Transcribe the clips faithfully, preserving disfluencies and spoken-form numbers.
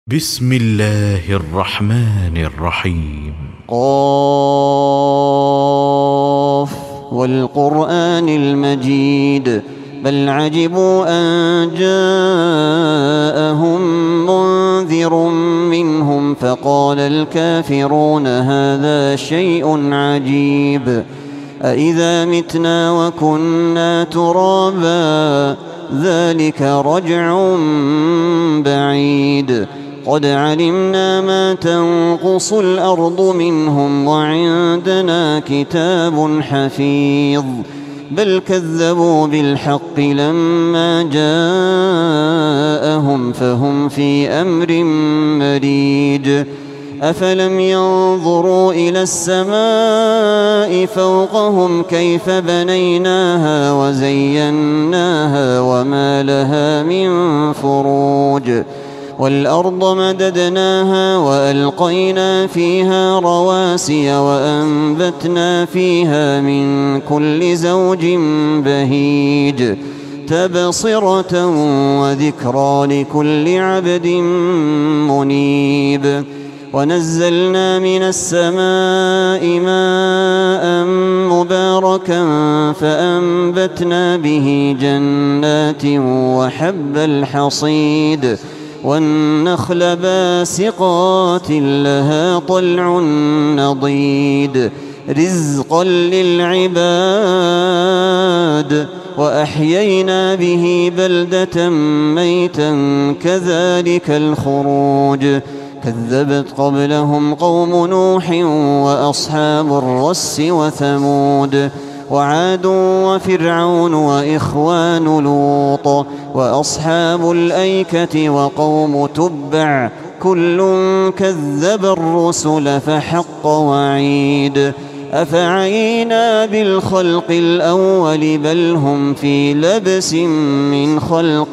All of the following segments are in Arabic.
بسم الله الرحمن الرحيم. قاف والقرآن المجيد بل عجبوا أن جاءهم منذر منهم فقال الكافرون هذا شيء عجيب أإذا متنا وكنا ترابا ذلك رجع بعيد قد علمنا ما تنقص الأرض منهم وعندنا كتاب حفيظ بل كذبوا بالحق لما جاءهم فهم في أمر مريج أفلم ينظروا إلى السماء فوقهم كيف بنيناها وزيناها وما لها من فروج والأرض مددناها وألقينا فيها رواسي وأنبتنا فيها من كل زوج بهيج تبصرة وذكرى لكل عبد منيب ونزلنا من السماء ماء مباركا فأنبتنا به جنات وحب الحصيد والنخل باسقات لها طلع نضيد رزقا للعباد وأحيينا به بلدة ميتا كذلك الخروج كذبت قبلهم قوم نوح وأصحاب الرس وثمود وعاد وفرعون وإخوان لوط وأصحاب الأيكة وقوم تبع كل كذب الرسل فحق وعيد أفعينا بالخلق الأول بل هم في لبس من خلق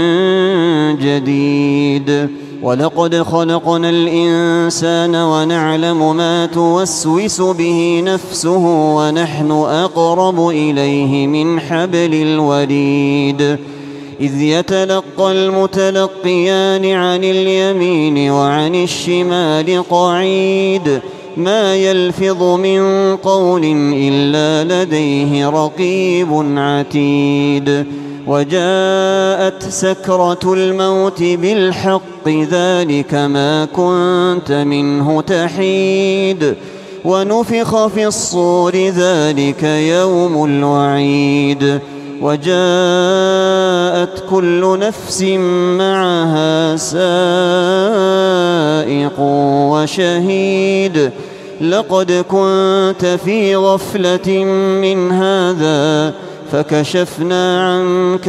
جديد ولقد خلقنا الإنسان ونعلم ما توسوس به نفسه ونحن أقرب إليه من حبل الوريد إذ يتلقى المتلقيان عن اليمين وعن الشمال قعيد ما يلفظ من قول إلا لديه رقيب عتيد وجاءت سكرة الموت بالحق ذلك ما كنت منه تحيد ونفخ في الصور ذلك يوم الوعيد وجاءت كل نفس معها سائق وشهيد لقد كنت في غفلة من هذا فكشفنا عنك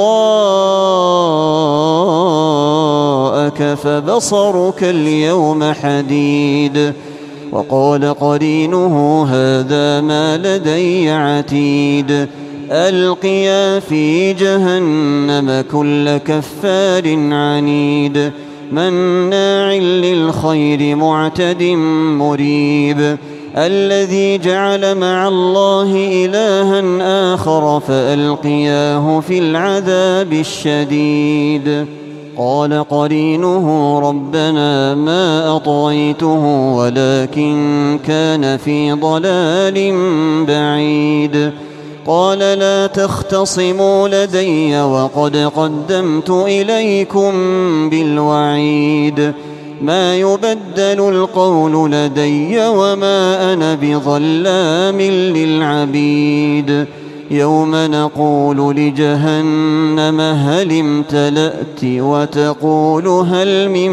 غطاءك فبصرك اليوم حديد وقال قرينه هذا ما لدي عتيد ألقيا في جهنم كل كفار عنيد مناع للخير معتد مريب الذي جعل مع الله إلها آخر فألقياه في العذاب الشديد قال قرينه ربنا ما أطغيته ولكن كان في ضلال بعيد قال لا تختصموا لدي وقد قدمت إليكم بالوعيد ما يبدل القول لدي وما أنا بظلام للعبيد يوم نقول لجهنم هل امتلأت وتقول هل من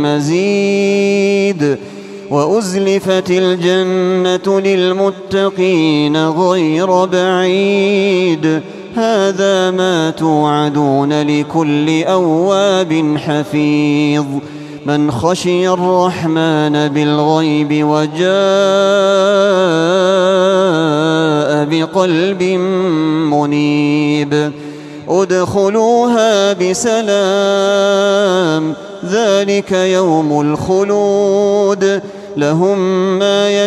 مزيد وأزلفت الجنة للمتقين غير بعيد هذا ما توعدون لكل أواب حفيظ من خشي الرحمن بالغيب وجاء بقلب منيب ادخلوها بسلام ذلك يوم الخلود لهم ما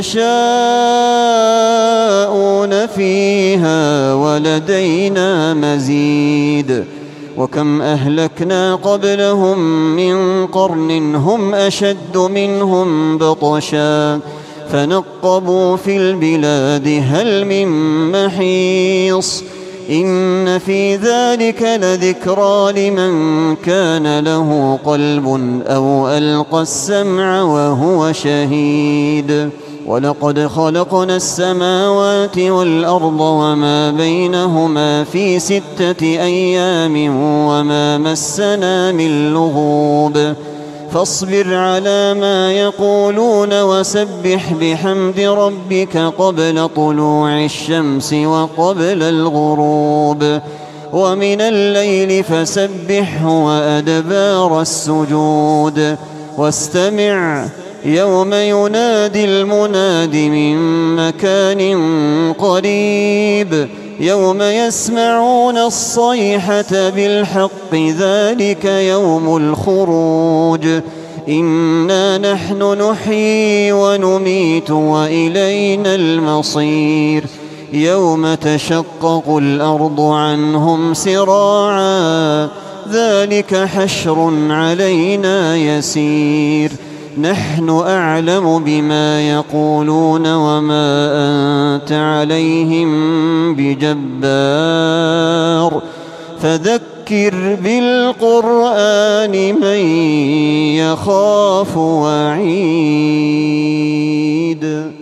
يشاءون فيها ولدينا مزيد وكم أهلكنا قبلهم من قرن هم أشد منهم بطشا فنقبوا في البلاد هل من محيص إن في ذلك لذكرى لمن كان له قلب أو ألقى السمع وهو شهيد ولقد خلقنا السماوات والأرض وما بينهما في ستة أيام وما مسنا من لغوب فاصبر على ما يقولون وسبح بحمد ربك قبل طلوع الشمس وقبل الغروب ومن الليل فسبحه وأدبار السجود واستمع يوم ينادي المناد من مكان قريب يوم يسمعون الصيحة بالحق ذلك يوم الخروج إنا نحن نحيي ونميت وإلينا المصير يوم تشقق الأرض عنهم سراعا ذلك حشر علينا يسير نحن أعلم بما يقولون وما أنت عليهم بجبار فذكر بالقرآن من يخاف وعيد.